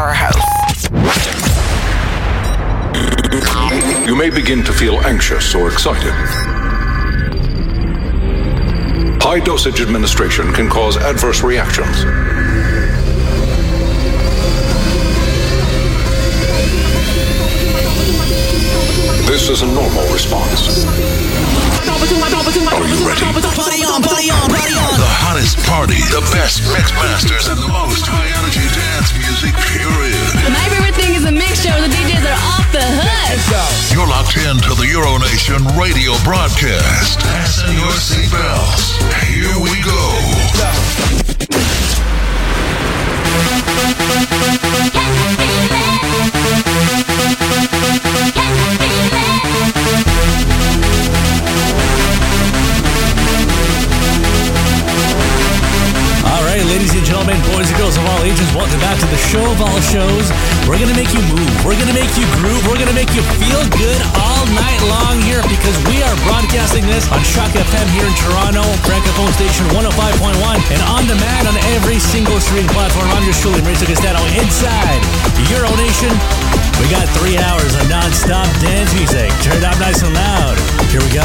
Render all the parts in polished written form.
powerhouse. You may begin to feel anxious or excited. High dosage administration can cause adverse reactions. This is a normal response. Are you ready? Party on, party on, party on. The hottest party, the best mix masters, and the most high-energy dance music, period. My favorite thing is a mixture of the DJs that are off the hook. You're locked in to the Euronation radio broadcast. Fasten your seatbelts. Here we go. All right, ladies and gentlemen, boys and girls of all ages, welcome back to the show of all shows. We're going to make you move. We're going to make you groove. We're going to make you feel good all night long here because we are broadcasting this on Shock FM here in Toronto, Francophone Station 105.1, and on demand on every single streaming platform. I'm yours truly, Mauricio Castano, inside Euronation. We got 3 hours of non-stop dance music. Turn it up nice and loud. Here we go.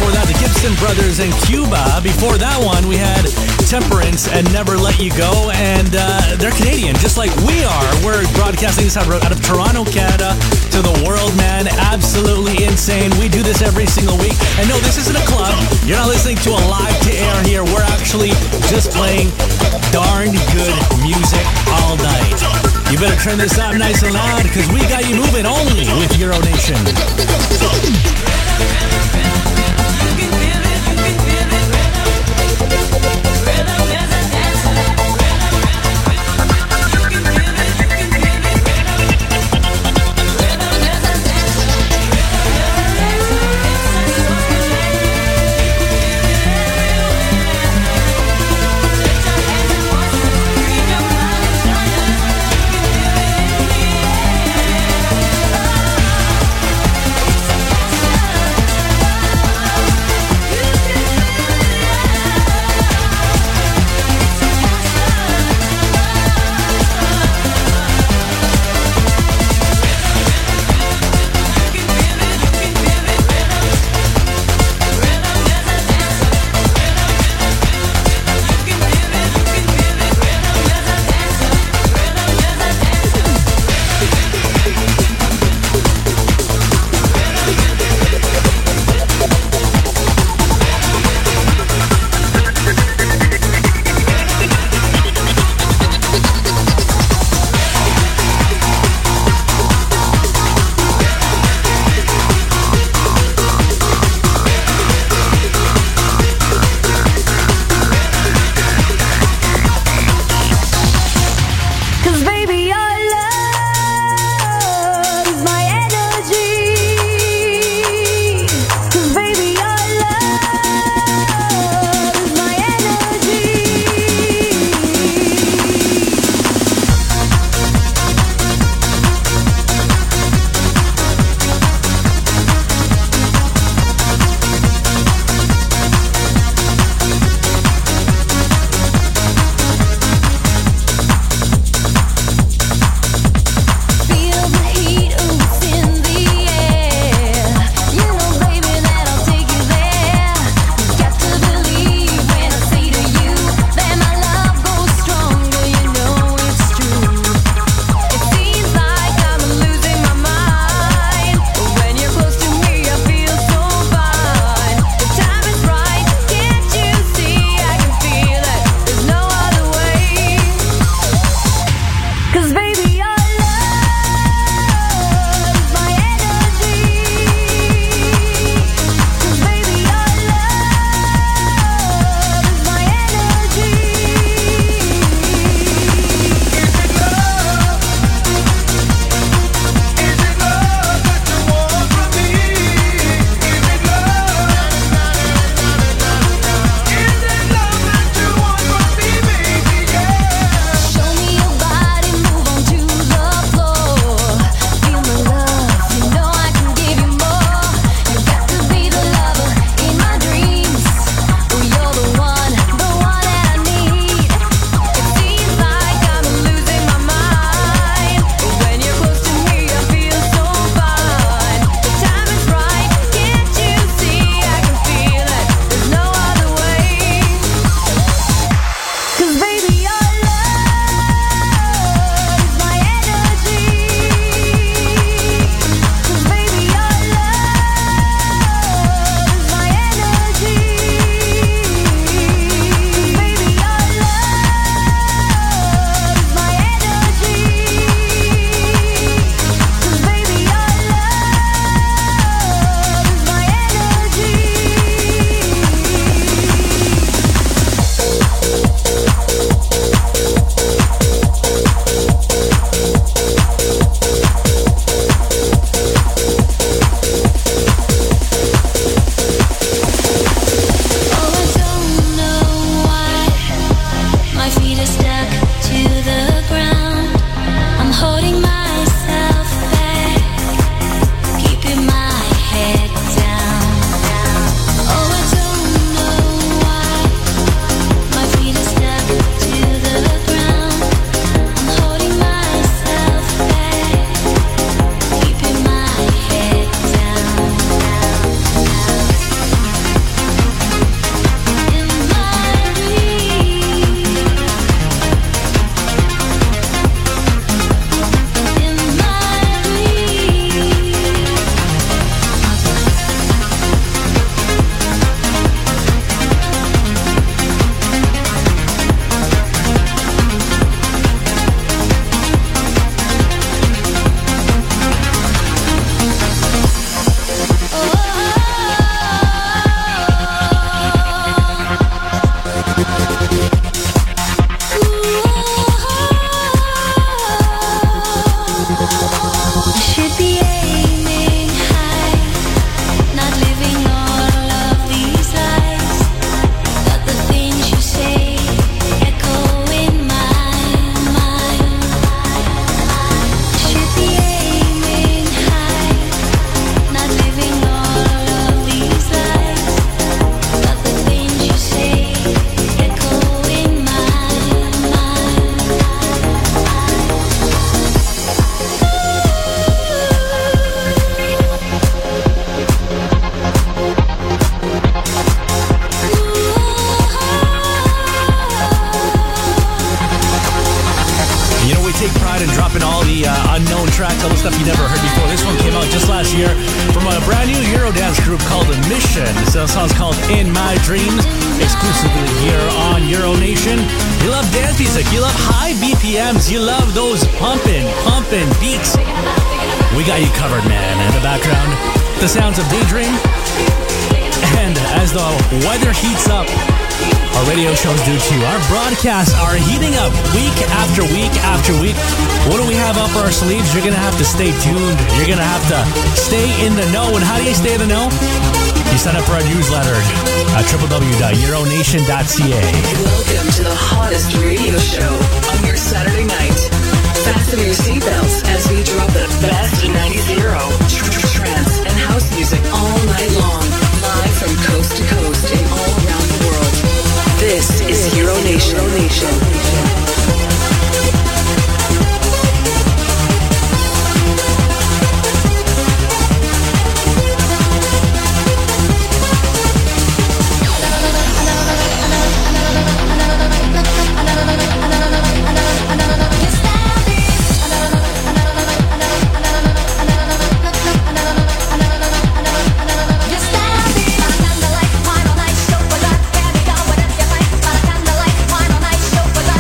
Before that, the Gibson Brothers and Cuba. Before that one, we had Temperance and Never Let You Go. And they're Canadian, just like we are. We're broadcasting this out of Toronto, Canada, to the world, man. Absolutely insane. We do this every single week. And no, this isn't a club. You're not listening to a live to air here. We're actually just playing darn good music all night. You better turn this up nice and loud because we got you moving only with Euro Nation. couple stuff you never heard before. This one came out just last year from a brand new Eurodance group called Mission. So the song's called In My Dreams, exclusively here on Euro Nation. You love dance music, you love high BPMs, you love those pumping beats. We got you covered, man. In the background, the sounds of Daydream. And as the weather heats up, our radio shows do too. Our broadcasts are heating up week after week after week. What do we have up our sleeves? You're going to have to stay tuned. You're going to have to stay in the know. And how do you stay in the know? You sign up for our newsletter at www.euronation.ca. Welcome to the hottest radio show on your Saturday night. Fasten your seatbelts as we drop the best 90s Euro, trance, and house music all night long. Live from coast to coast and all around the world. This is Euro Nation. Para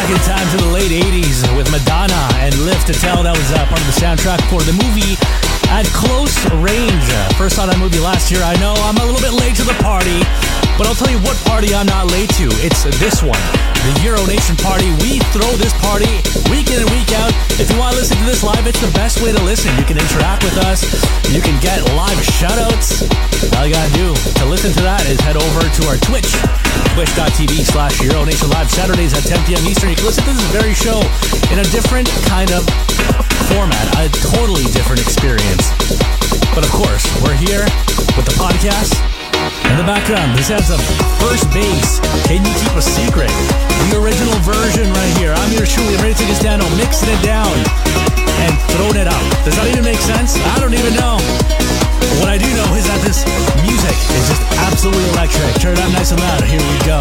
back in time to the late 80s with Madonna and Live to Tell. That was part of the soundtrack for the movie At Close Range. First saw that movie last year. I know I'm a little bit late to the party, but I'll tell you what party I'm not late to. It's this one, the Euro Nation party. We throw this party week in and week out. If you want to listen to this live, it's the best way to listen. You can interact with us. You can get live shoutouts. All you gotta do to listen to that is head over to our Twitch, twitch.tv/Euro Nation Live, Saturdays at 10 p.m. Eastern. You can listen to this very show in a different kind of format, a totally different experience. But of course, we're here with the podcast. In the background, this has a first base. Can you keep a secret? The original version right here. I'm here, truly. I'm ready to take us down, mixing it down and throwing it up. Does that even make sense? I don't even know. What I do know is that this music is just absolutely electric. Turn it up nice and loud. Here we go.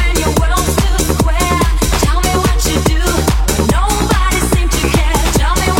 Tell me what you do, nobody seems to care. Tell me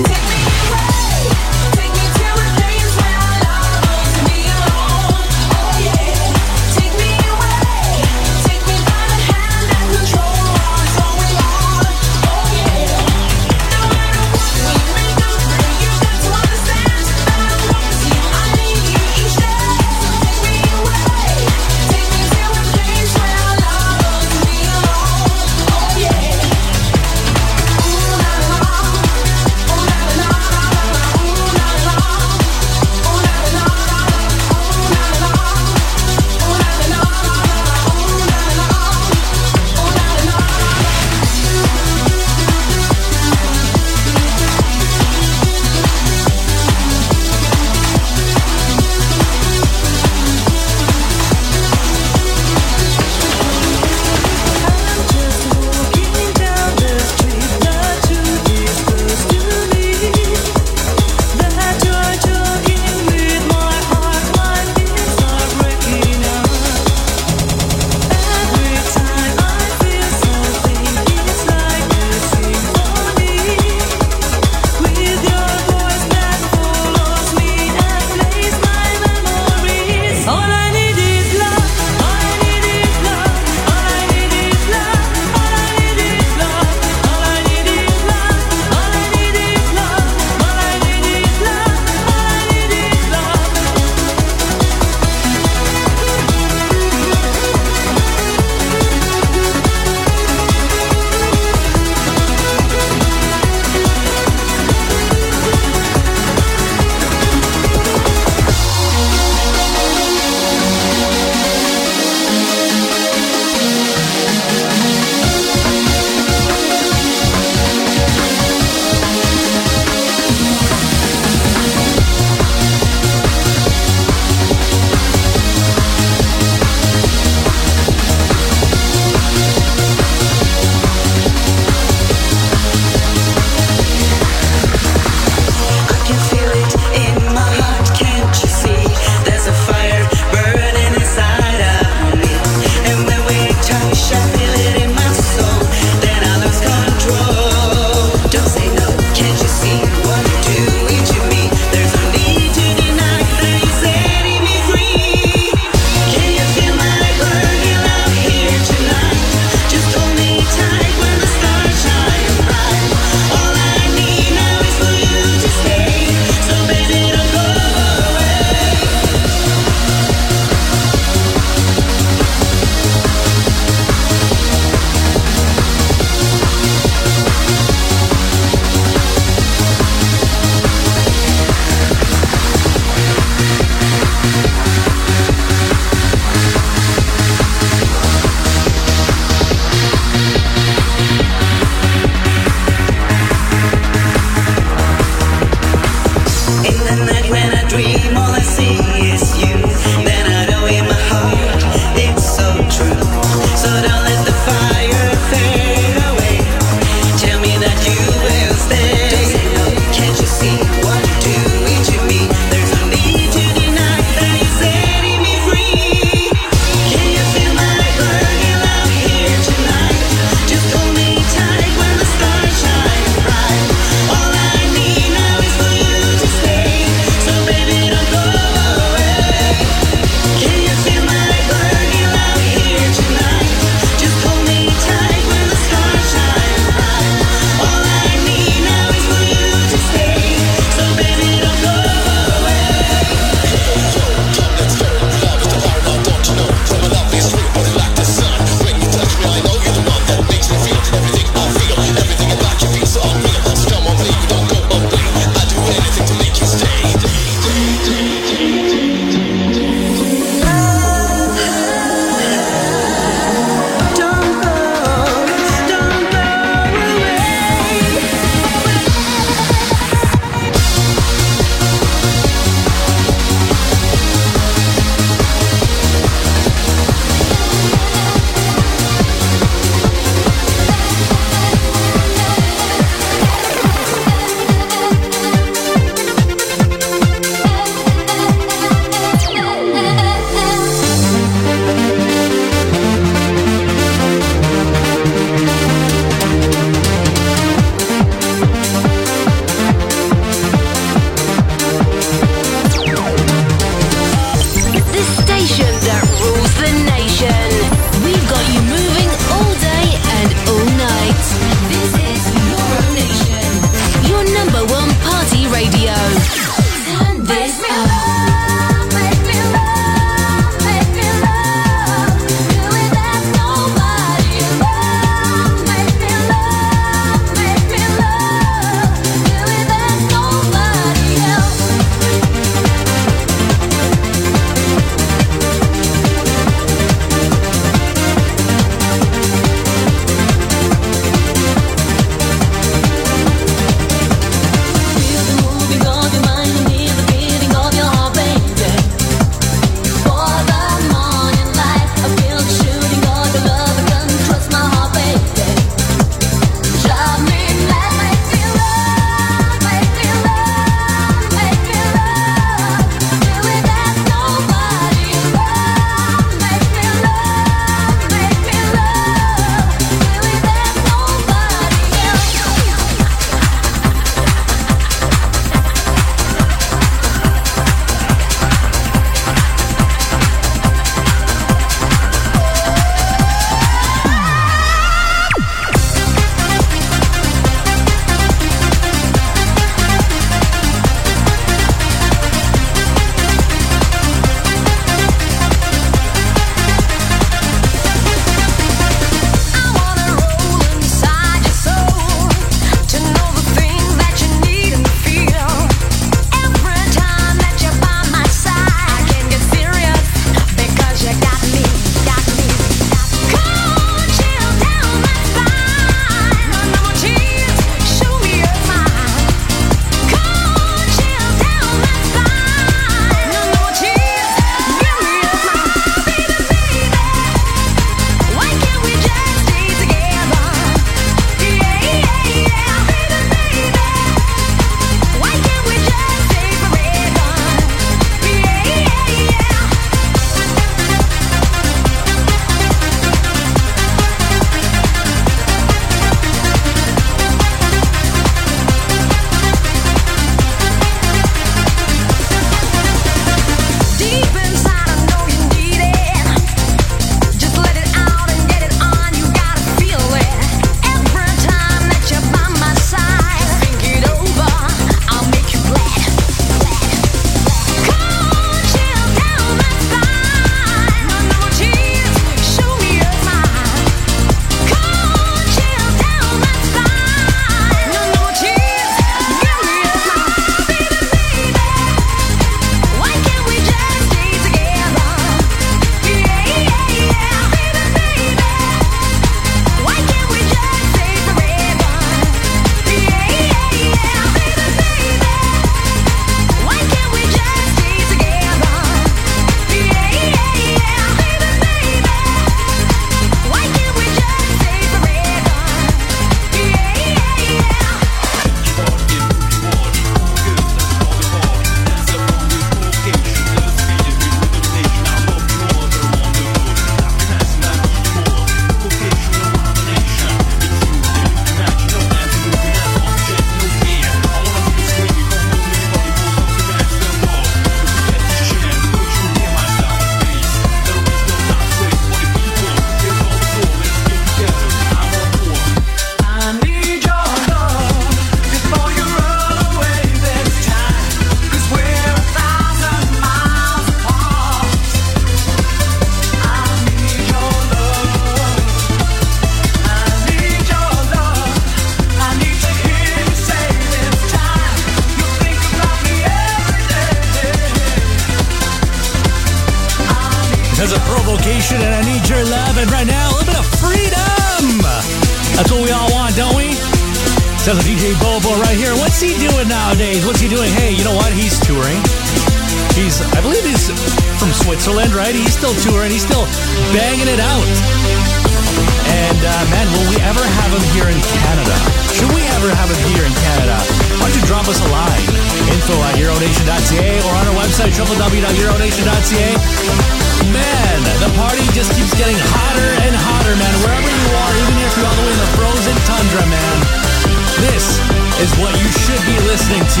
Nation, and I need your love. And right now, a little bit of freedom. That's what we all want, don't we? Sounds like DJ Bobo right here. What's he doing nowadays? What's he doing? Hey, you know what? He's touring. I believe he's from Switzerland, right? He's still touring. He's still banging it out. And, man, will we ever have him here in Canada? Should we ever have him here in Canada? Why don't you drop us a line? info@euronation.ca or on our website, www.euronation.ca. Man, the party just keeps getting hotter and hotter, man. Wherever you are, even if you're all the way in the frozen tundra, man, this is what you should be listening to.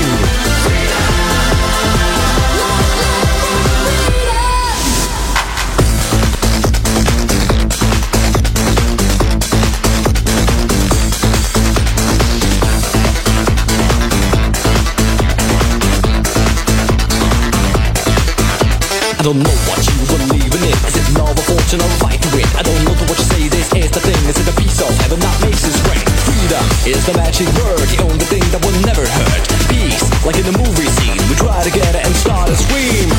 I don't know what you believe in. Is it love or fortune or fight to win? I don't know what you say, this is the thing. Is it a piece of heaven that makes us great? Freedom is the magic word, the only thing that will never hurt. Peace, like in a movie scene, we try to get it and start a scream.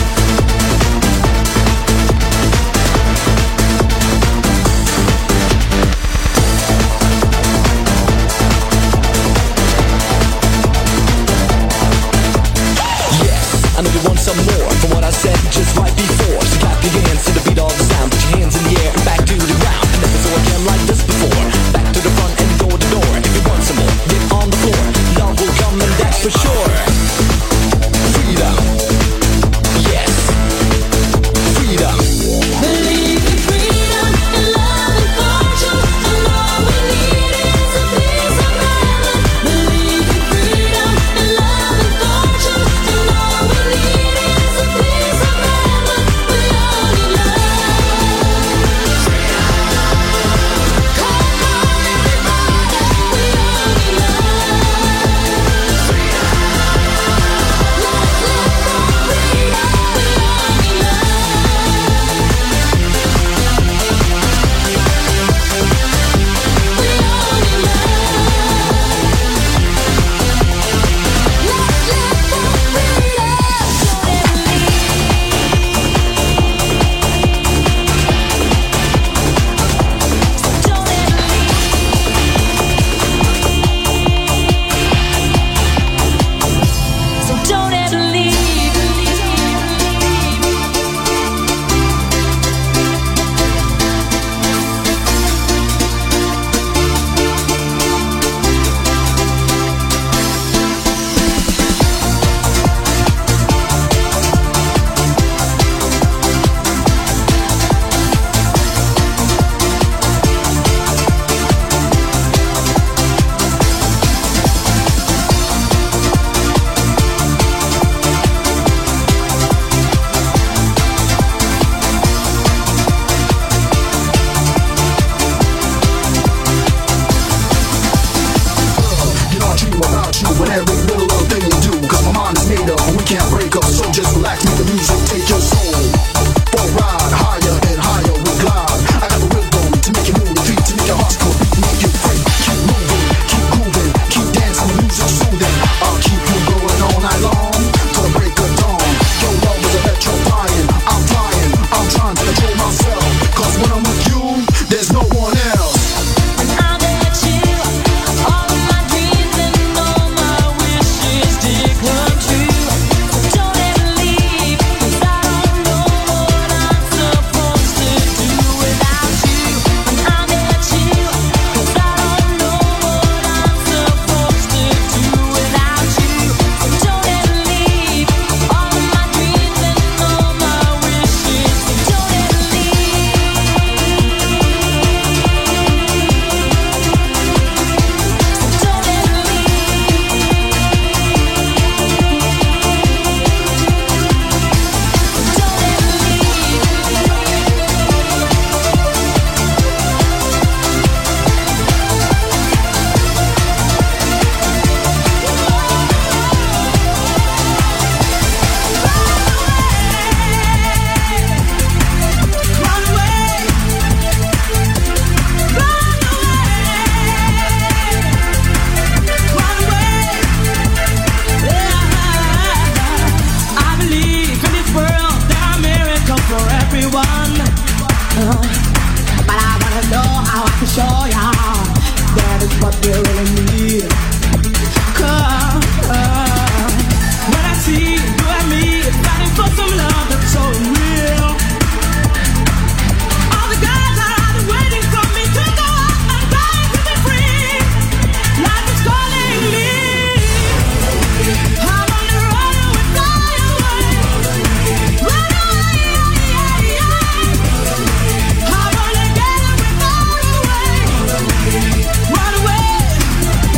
I know you want some more from what I said just right before. So clap your hands to the beat of the sound. Put your hands in the air and back to the ground. Never saw a jam like this before. Back to the front and door to door. If you want some more, get on the floor. Love will come and that's for sure. Freedom, yeah. you're all I need. Come, when I see you and me fighting for some love that's so real. All the guys are out waiting for me to go out and dying to be free. Life is calling me. I wanna run away, fly away, run away. I wanna get away, far away, run away.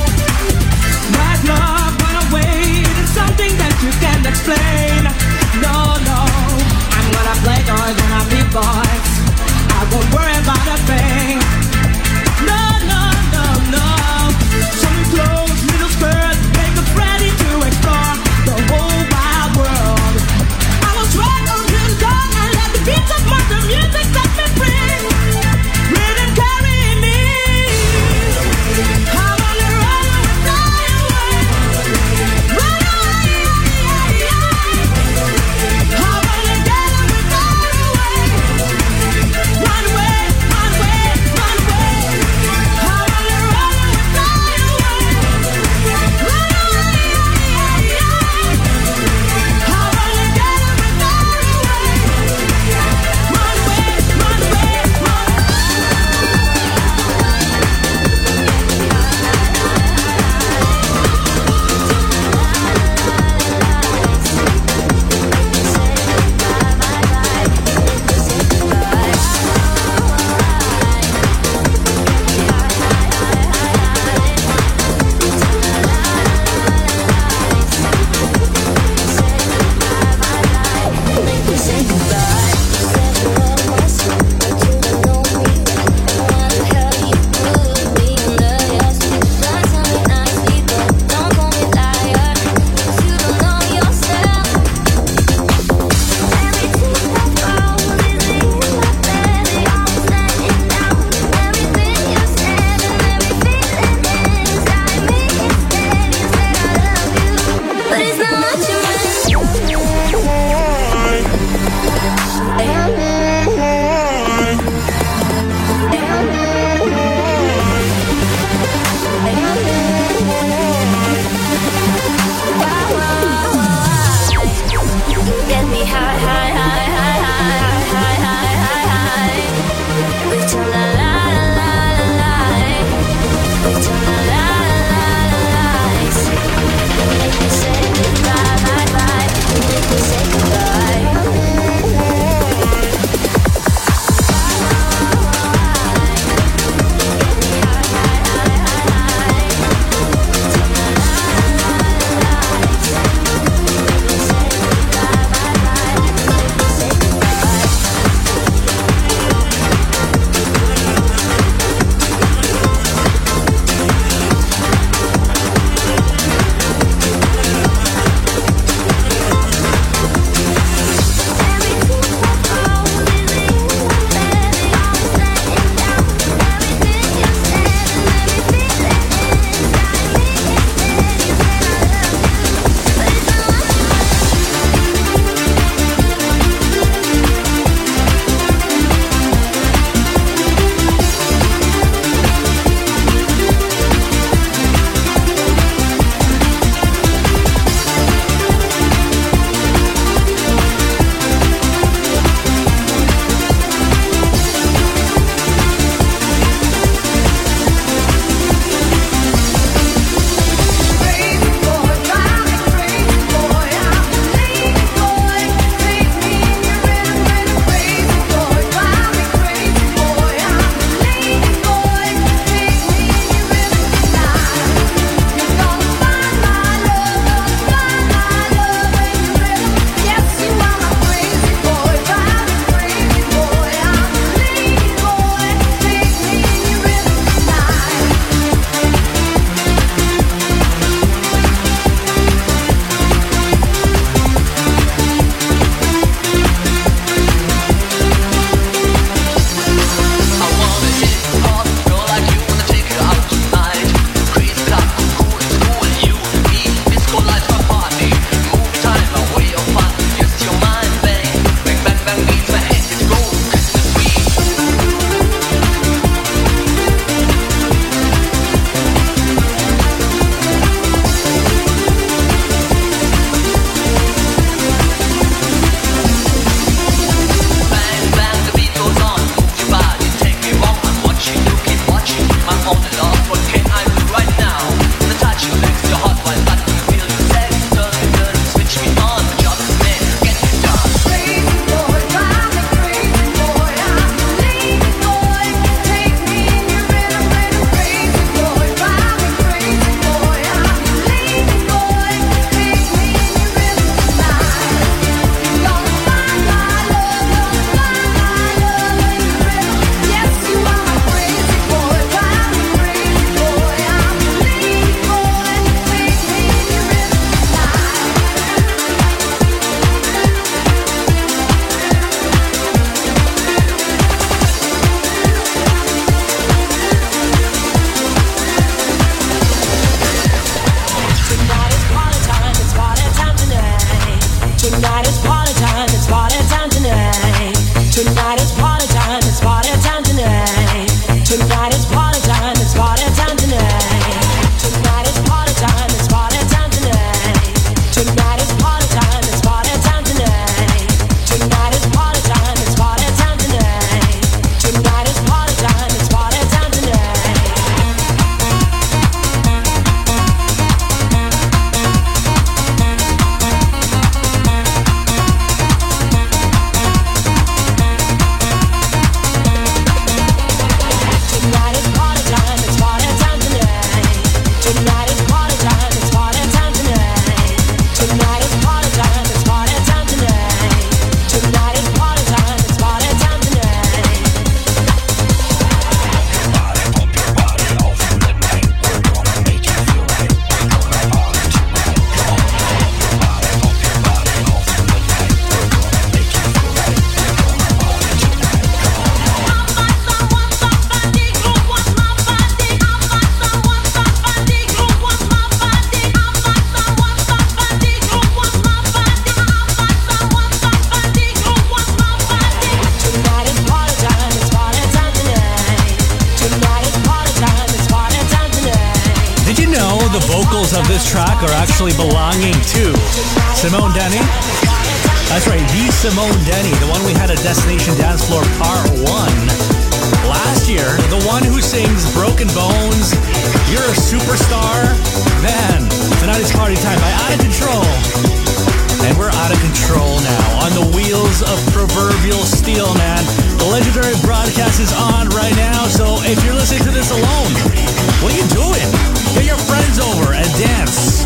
know the vocals of this track are actually belonging to Simone Denny? That's right, the Simone Denny, the one we had at Destination Dance Floor Part 1 last year, the one who sings Broken Bones, You're a Superstar. Man, tonight is party time by Out of Control. And we're out of control now on the wheels of proverbial steel, man. The legendary broadcast is on right now, so if you're listening to this alone, what are you doing? Get your friends over and dance.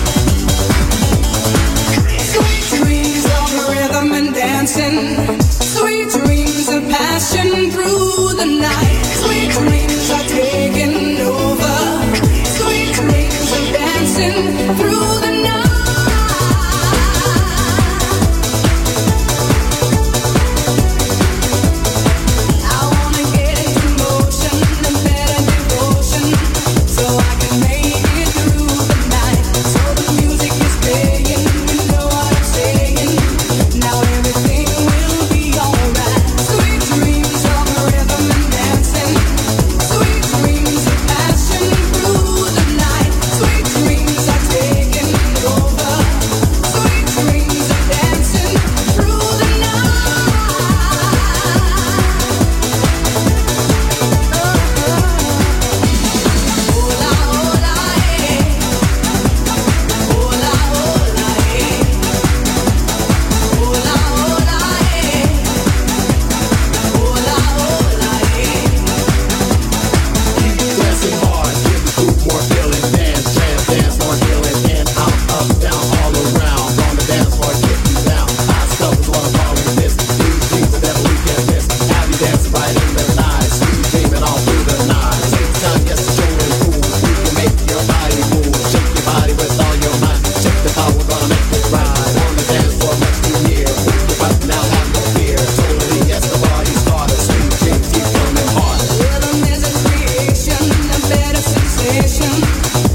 Sweet dreams of rhythm and dancing. Sweet dreams of passion through the night. Sweet dreams are taking over. Sweet dreams of dancing through the night. Better sensation.